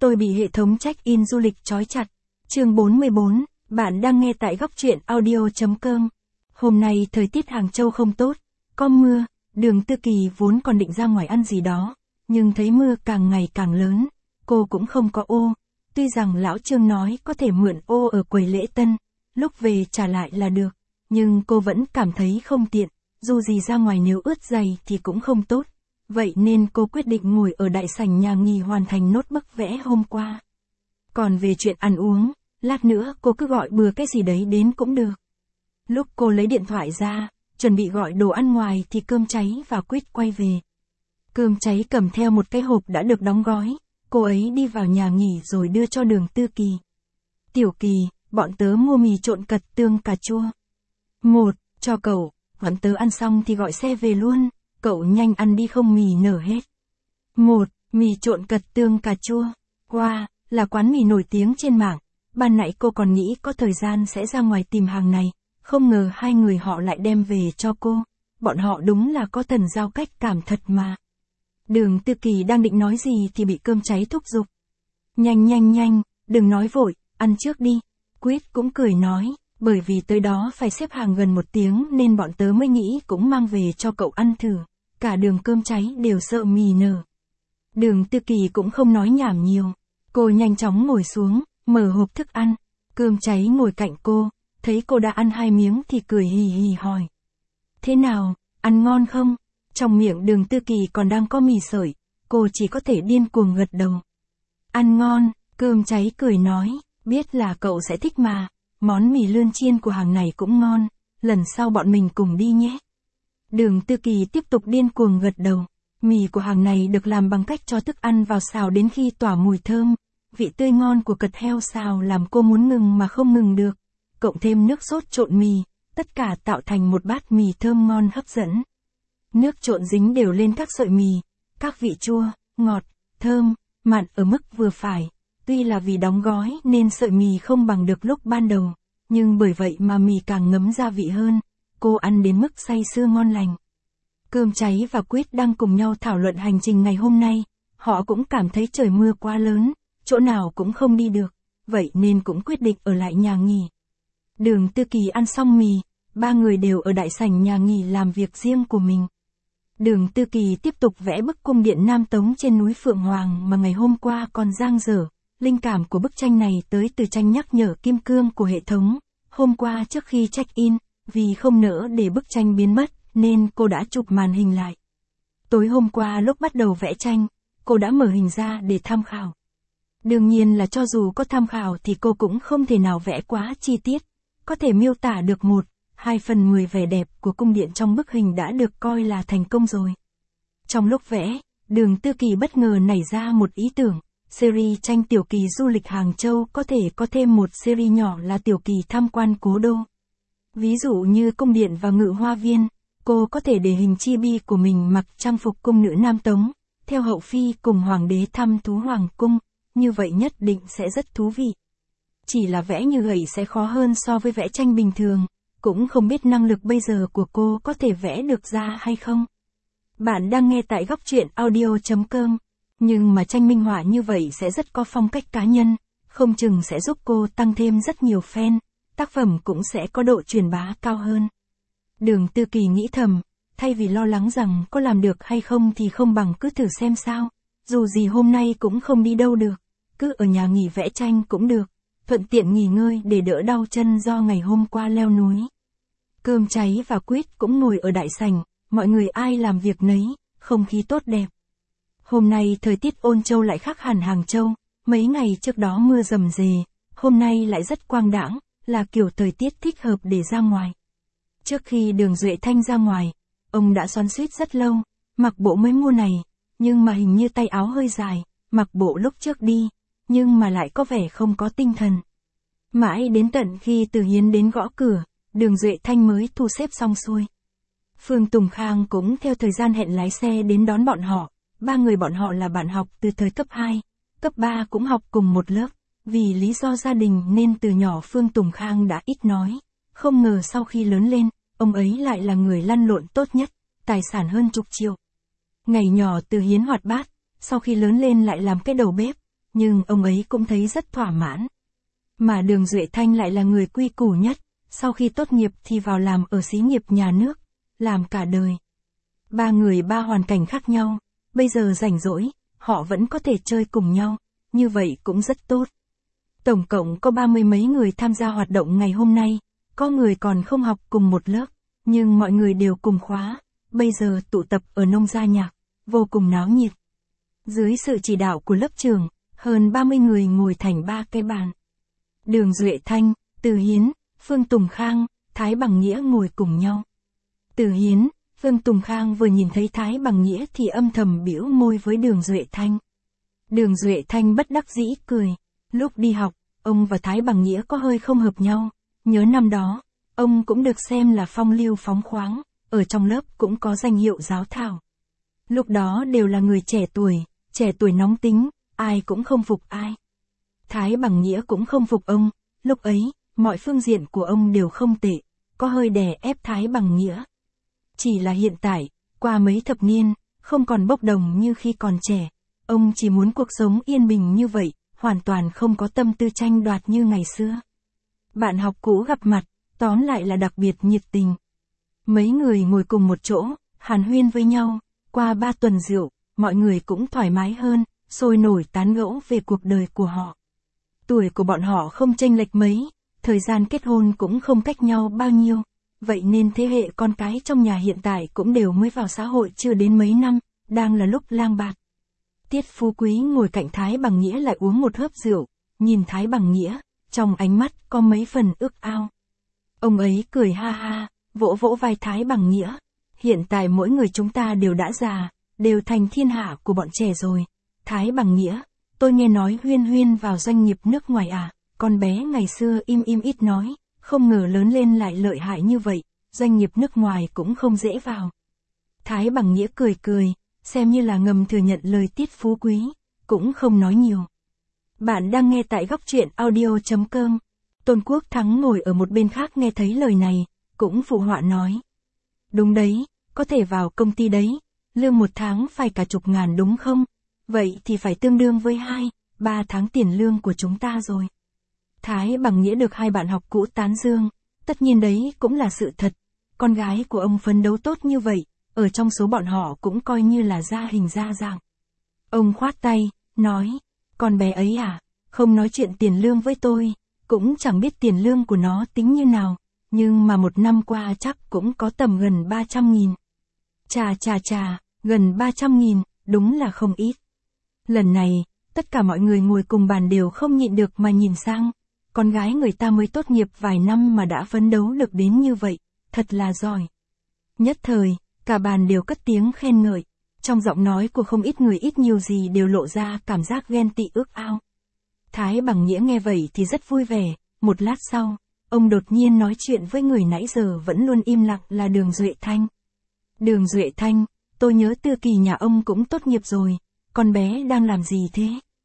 Tôi bị hệ thống check-in du lịch trói chặt. Chương 44, bạn đang nghe tại góc truyện audio.com. Hôm nay thời tiết Hàng Châu không tốt, có mưa, Đường Tư Kỳ vốn còn định ra ngoài ăn gì đó, nhưng thấy mưa càng ngày càng lớn, cô cũng không có ô. Tuy rằng lão Trương nói có thể mượn ô ở quầy lễ tân, lúc về trả lại là được, nhưng cô vẫn cảm thấy không tiện, dù gì ra ngoài nếu ướt giày thì cũng không tốt. Vậy nên cô quyết định ngồi ở đại sảnh nhà nghỉ hoàn thành nốt bức vẽ hôm qua. Còn về chuyện ăn uống, lát nữa cô cứ gọi bừa cái gì đấy đến cũng được. Lúc cô lấy điện thoại ra, chuẩn bị gọi đồ ăn ngoài thì Cơm Cháy và Quýt quay về. Cơm Cháy cầm theo một cái hộp đã được đóng gói, cô ấy đi vào nhà nghỉ rồi đưa cho Đường Tư Kỳ. Tiểu Kỳ, bọn tớ mua mì trộn cật tương cà chua. Một, cho cậu, bọn tớ ăn xong thì gọi xe về luôn, cậu nhanh ăn đi không mì nở hết. Một, mì trộn cật tương cà chua. Wow, là quán mì nổi tiếng trên mạng. Ban nãy cô còn nghĩ có thời gian sẽ ra ngoài tìm hàng này, không ngờ hai người họ lại đem về cho cô. Bọn họ đúng là có thần giao cách cảm thật mà. Đường Tư Kỳ đang định nói gì thì bị Cơm Cháy thúc giục. Nhanh, đừng nói vội, ăn trước đi. Quýt cũng cười nói, bởi vì tới đó phải xếp hàng gần 1 tiếng nên bọn tớ mới nghĩ cũng mang về cho cậu ăn thử. Cả Đường Cơm Cháy đều sợ mì nở. Đường Tư Kỳ cũng không nói nhảm nhiều. Cô nhanh chóng ngồi xuống, mở hộp thức ăn. Cơm Cháy ngồi cạnh cô, thấy cô đã ăn 2 miếng thì cười hì hì hỏi. Thế nào, ăn ngon không? Trong miệng Đường Tư Kỳ còn đang có mì sợi, cô chỉ có thể điên cuồng gật đầu. Ăn ngon, Cơm Cháy cười nói, biết là cậu sẽ thích mà, món mì lươn chiên của hàng này cũng ngon, lần sau bọn mình cùng đi nhé. Đường Tư Kỳ tiếp tục điên cuồng gật đầu, mì của hàng này được làm bằng cách cho thức ăn vào xào đến khi tỏa mùi thơm, vị tươi ngon của cật heo xào làm cô muốn ngừng mà không ngừng được, cộng thêm nước sốt trộn mì, tất cả tạo thành một bát mì thơm ngon hấp dẫn. Nước trộn dính đều lên các sợi mì, các vị chua, ngọt, thơm, mặn ở mức vừa phải. Tuy là vì đóng gói nên sợi mì không bằng được lúc ban đầu, nhưng bởi vậy mà mì càng ngấm gia vị hơn, cô ăn đến mức say sưa ngon lành. Cơm Cháy và Quýt đang cùng nhau thảo luận hành trình ngày hôm nay, họ cũng cảm thấy trời mưa quá lớn, chỗ nào cũng không đi được, vậy nên cũng quyết định ở lại nhà nghỉ. Đường Tư Kỳ ăn xong mì, 3 người đều ở đại sảnh nhà nghỉ làm việc riêng của mình. Đường Tư Kỳ tiếp tục vẽ bức cung điện Nam Tống trên núi Phượng Hoàng mà ngày hôm qua còn dang dở. Linh cảm của bức tranh này tới từ tranh nhắc nhở kim cương của hệ thống. Hôm qua trước khi check-in, vì không nỡ để bức tranh biến mất, nên cô đã chụp màn hình lại. Tối hôm qua lúc bắt đầu vẽ tranh, cô đã mở hình ra để tham khảo. Đương nhiên là cho dù có tham khảo thì cô cũng không thể nào vẽ quá chi tiết, có thể miêu tả được 1/2 vẻ đẹp của cung điện trong bức hình đã được coi là thành công rồi. Trong lúc vẽ, Đường Tư Kỳ bất ngờ nảy ra một ý tưởng. Series tranh Tiểu Kỳ du lịch Hàng Châu có thể có thêm một series nhỏ là Tiểu Kỳ tham quan cố đô. Ví dụ như cung điện và ngự hoa viên, cô có thể để hình chibi của mình mặc trang phục cung nữ Nam Tống, theo hậu phi cùng hoàng đế thăm thú hoàng cung, như vậy nhất định sẽ rất thú vị. Chỉ là vẽ như vậy sẽ khó hơn so với vẽ tranh bình thường, cũng không biết năng lực bây giờ của cô có thể vẽ được ra hay không. Bạn đang nghe tại góc truyện audio.com. Nhưng mà tranh minh họa như vậy sẽ rất có phong cách cá nhân, không chừng sẽ giúp cô tăng thêm rất nhiều fan, tác phẩm cũng sẽ có độ truyền bá cao hơn. Đường Tư Kỳ nghĩ thầm, thay vì lo lắng rằng có làm được hay không thì không bằng cứ thử xem sao, dù gì hôm nay cũng không đi đâu được, cứ ở nhà nghỉ vẽ tranh cũng được, thuận tiện nghỉ ngơi để đỡ đau chân do ngày hôm qua leo núi. Cơm Cháy và Quýt cũng ngồi ở đại sảnh, mọi người ai làm việc nấy, không khí tốt đẹp. Hôm nay thời tiết Ôn Châu lại khác hẳn Hàng Châu, mấy ngày trước đó mưa rầm rề, hôm nay lại rất quang đãng, là kiểu thời tiết thích hợp để ra ngoài. Trước khi Đường Duệ Thanh ra ngoài, ông đã xoắn xuýt rất lâu, mặc bộ mới mua này, nhưng mà hình như tay áo hơi dài, mặc bộ lúc trước đi, nhưng mà lại có vẻ không có tinh thần. Mãi đến tận khi Từ Hiến đến gõ cửa, Đường Duệ Thanh mới thu xếp xong xuôi. Phương Tùng Khang cũng theo thời gian hẹn lái xe đến đón bọn họ. 3 người bọn họ là bạn học từ thời cấp 2, cấp 3 cũng học cùng một lớp, vì lý do gia đình nên từ nhỏ Phương Tùng Khang đã ít nói, không ngờ sau khi lớn lên, ông ấy lại là người lăn lộn tốt nhất, tài sản hơn chục triệu. Ngày nhỏ Từ Hiến hoạt bát, sau khi lớn lên lại làm cái đầu bếp, nhưng ông ấy cũng thấy rất thỏa mãn. Mà Đường Duệ Thanh lại là người quy củ nhất, sau khi tốt nghiệp thì vào làm ở xí nghiệp nhà nước, làm cả đời. Ba người ba hoàn cảnh khác nhau, bây giờ rảnh rỗi, họ vẫn có thể chơi cùng nhau, như vậy cũng rất tốt. Tổng cộng có 30 mấy người tham gia hoạt động ngày hôm nay, có người còn không học cùng một lớp, nhưng mọi người đều cùng khóa, bây giờ tụ tập ở nông gia nhạc, vô cùng náo nhiệt. Dưới sự chỉ đạo của lớp trưởng, hơn 30 người ngồi thành 3 cái bàn. Đường Duệ Thanh, Từ Hiến, Phương Tùng Khang, Thái Bằng Nghĩa ngồi cùng nhau. Từ Hiến, Phương Tùng Khang vừa nhìn thấy Thái Bằng Nghĩa thì âm thầm bĩu môi với Đường Duệ Thanh. Đường Duệ Thanh bất đắc dĩ cười. Lúc đi học, ông và Thái Bằng Nghĩa có hơi không hợp nhau. Nhớ năm đó, ông cũng được xem là phong lưu phóng khoáng, ở trong lớp cũng có danh hiệu giáo thảo. Lúc đó đều là người trẻ tuổi nóng tính, ai cũng không phục ai. Thái Bằng Nghĩa cũng không phục ông, lúc ấy, mọi phương diện của ông đều không tệ, có hơi đè ép Thái Bằng Nghĩa. Chỉ là hiện tại, qua mấy thập niên, không còn bốc đồng như khi còn trẻ, ông chỉ muốn cuộc sống yên bình như vậy, hoàn toàn không có tâm tư tranh đoạt như ngày xưa. Bạn học cũ gặp mặt, tóm lại là đặc biệt nhiệt tình. Mấy người ngồi cùng một chỗ, hàn huyên với nhau, qua 3 tuần rượu, mọi người cũng thoải mái hơn, sôi nổi tán gẫu về cuộc đời của họ. Tuổi của bọn họ không chênh lệch mấy, thời gian kết hôn cũng không cách nhau bao nhiêu, vậy nên thế hệ con cái trong nhà hiện tại cũng đều mới vào xã hội chưa đến mấy năm, đang là lúc lang bạt. Tiết Phú Quý ngồi cạnh Thái Bằng Nghĩa lại uống một hớp rượu, nhìn Thái Bằng Nghĩa, trong ánh mắt có mấy phần ước ao. Ông ấy cười ha ha, vỗ vỗ vai Thái Bằng Nghĩa. Hiện tại mỗi người chúng ta đều đã già, đều thành thiên hạ của bọn trẻ rồi. Thái Bằng Nghĩa, tôi nghe nói Huyên Huyên vào doanh nghiệp nước ngoài à, con bé ngày xưa im ít nói, không ngờ lớn lên lại lợi hại như vậy, doanh nghiệp nước ngoài cũng không dễ vào. Thái Bằng Nghĩa cười, xem như là ngầm thừa nhận lời Tiết Phú Quý, cũng không nói nhiều. Bạn đang nghe tại góc truyện audio.com. Tôn Quốc Thắng ngồi ở một bên khác nghe thấy lời này, cũng phụ họa nói. Đúng đấy, có thể vào công ty đấy, lương một tháng phải cả chục ngàn đúng không? Vậy thì phải tương đương với 2-3 tháng tiền lương của chúng ta rồi. Thái Bằng Nghĩa được hai bạn học cũ tán dương, tất nhiên đấy cũng là sự thật. Con gái của ông phấn đấu tốt như vậy, ở trong số bọn họ cũng coi như là ra hình ra dạng. Ông khoát tay, nói, con bé ấy à, không nói chuyện tiền lương với tôi, cũng chẳng biết tiền lương của nó tính như nào, nhưng mà một năm qua chắc cũng có tầm gần 300.000. Chà, gần 300.000, đúng là không ít. Lần này, tất cả mọi người ngồi cùng bàn đều không nhịn được mà nhìn sang, con gái người ta mới tốt nghiệp vài năm mà đã phấn đấu được đến như vậy, thật là giỏi. Nhất thời, cả bàn đều cất tiếng khen ngợi, trong giọng nói của không ít người ít nhiều gì đều lộ ra cảm giác ghen tị ước ao. Thái Bằng Nghĩa nghe vậy thì rất vui vẻ, một lát sau, ông đột nhiên nói chuyện với người nãy giờ vẫn luôn im lặng là Đường Duệ Thanh. Đường Duệ Thanh, tôi nhớ Tư Kỳ nhà ông cũng tốt nghiệp rồi, con bé đang làm gì thế?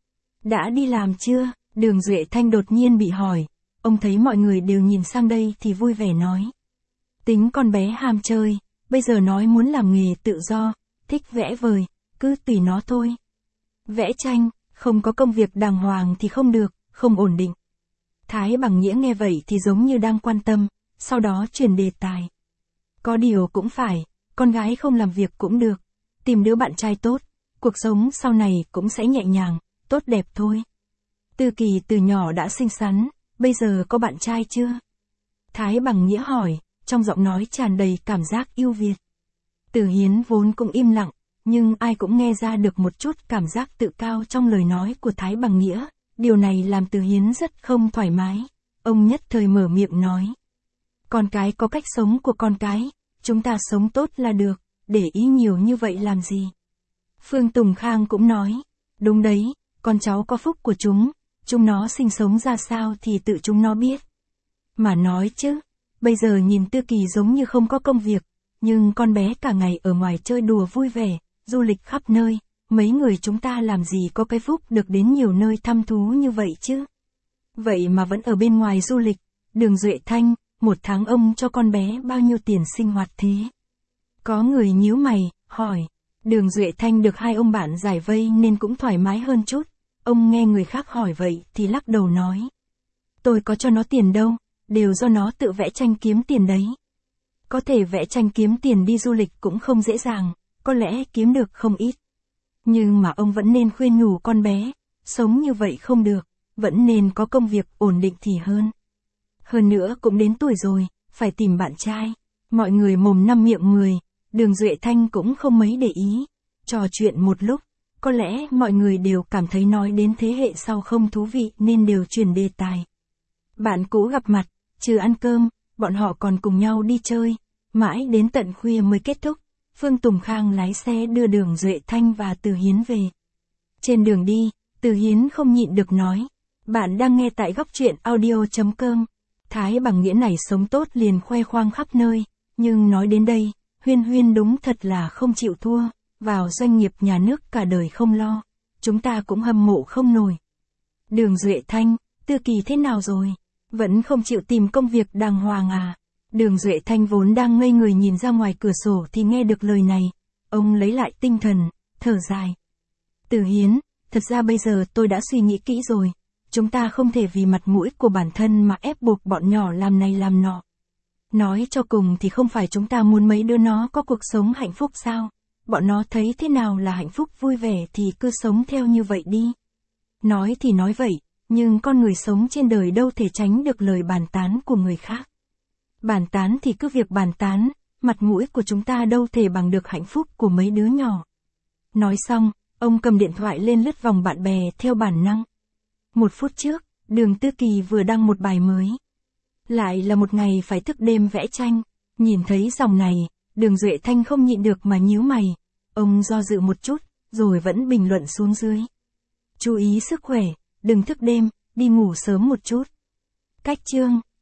Đã đi làm chưa? Đường Duệ Thanh đột nhiên bị hỏi, ông thấy mọi người đều nhìn sang đây thì vui vẻ nói. Tính con bé ham chơi, bây giờ nói muốn làm nghề tự do, thích vẽ vời, cứ tùy nó thôi. Vẽ tranh, không có công việc đàng hoàng thì không được, không ổn định. Thái Bằng Nghĩa nghe vậy thì giống như đang quan tâm, sau đó chuyển đề tài. Có điều cũng phải, con gái không làm việc cũng được, tìm đứa bạn trai tốt, cuộc sống sau này cũng sẽ nhẹ nhàng, tốt đẹp thôi. Tư Kỳ từ nhỏ đã xinh xắn, bây giờ có bạn trai chưa? Thái Bằng Nghĩa hỏi, trong giọng nói tràn đầy cảm giác yêu Việt. Từ Hiến vốn cũng im lặng, nhưng ai cũng nghe ra được một chút cảm giác tự cao trong lời nói của Thái Bằng Nghĩa, điều này làm Từ Hiến rất không thoải mái. Ông nhất thời mở miệng nói. Con cái có cách sống của con cái, chúng ta sống tốt là được, để ý nhiều như vậy làm gì? Phương Tùng Khang cũng nói, đúng đấy, con cháu có phúc của chúng nó sinh sống ra sao thì tự chúng nó biết. Mà nói chứ, bây giờ nhìn Tư Kỳ giống như không có công việc, nhưng con bé cả ngày ở ngoài chơi đùa vui vẻ, du lịch khắp nơi, mấy người chúng ta làm gì có cái phúc được đến nhiều nơi thăm thú như vậy chứ. Vậy mà vẫn ở bên ngoài du lịch. Đường Duệ Thanh, một tháng ông cho con bé bao nhiêu tiền sinh hoạt thế? Có người nhíu mày, hỏi. Đường Duệ Thanh được hai ông bạn giải vây nên cũng thoải mái hơn chút. Ông nghe người khác hỏi vậy thì lắc đầu nói. Tôi có cho nó tiền đâu, đều do nó tự vẽ tranh kiếm tiền đấy. Có thể vẽ tranh kiếm tiền đi du lịch cũng không dễ dàng, có lẽ kiếm được không ít. Nhưng mà ông vẫn nên khuyên nhủ con bé, sống như vậy không được, vẫn nên có công việc ổn định thì hơn. Hơn nữa cũng đến tuổi rồi, phải tìm bạn trai. Mọi người mồm năm miệng 10, Đường Duệ Thanh cũng không mấy để ý. Trò chuyện một lúc, có lẽ mọi người đều cảm thấy nói đến thế hệ sau không thú vị nên đều chuyển đề tài. Bạn cũ gặp mặt, trừ ăn cơm, bọn họ còn cùng nhau đi chơi, mãi đến tận khuya mới kết thúc. Phương Tùng Khang lái xe đưa Đường Duệ Thanh và Từ Hiến về. Trên đường đi, Từ Hiến không nhịn được nói. Bạn đang nghe tại góc truyện audio.com. Thái Bằng Nghĩa này sống tốt liền khoe khoang khắp nơi, nhưng nói đến đây, Huyên Huyên đúng thật là không chịu thua, vào doanh nghiệp nhà nước cả đời không lo, chúng ta cũng hâm mộ không nổi. Đường Duệ Thanh, Tư Kỳ thế nào rồi? Vẫn không chịu tìm công việc đàng hoàng à? Đường Duệ Thanh vốn đang ngây người nhìn ra ngoài cửa sổ thì nghe được lời này, ông lấy lại tinh thần, thở dài. Từ Hiến, thật ra bây giờ tôi đã suy nghĩ kỹ rồi, chúng ta không thể vì mặt mũi của bản thân mà ép buộc bọn nhỏ làm này làm nọ. Nói cho cùng thì không phải chúng ta muốn mấy đứa nó có cuộc sống hạnh phúc sao? Bọn nó thấy thế nào là hạnh phúc vui vẻ thì cứ sống theo như vậy đi. Nói thì nói vậy, nhưng con người sống trên đời đâu thể tránh được lời bàn tán của người khác. Bàn tán thì cứ việc bàn tán, mặt mũi của chúng ta đâu thể bằng được hạnh phúc của mấy đứa nhỏ. Nói xong, ông cầm điện thoại lên lướt vòng bạn bè theo bản năng. 1 phút trước, Đường Tư Kỳ vừa đăng một bài mới. Lại là một ngày phải thức đêm vẽ tranh. Nhìn thấy dòng này, Đường Duệ Thanh không nhịn được mà nhíu mày. Ông do dự một chút, rồi vẫn bình luận xuống dưới. Chú ý sức khỏe, đừng thức đêm, đi ngủ sớm một chút. Cách chương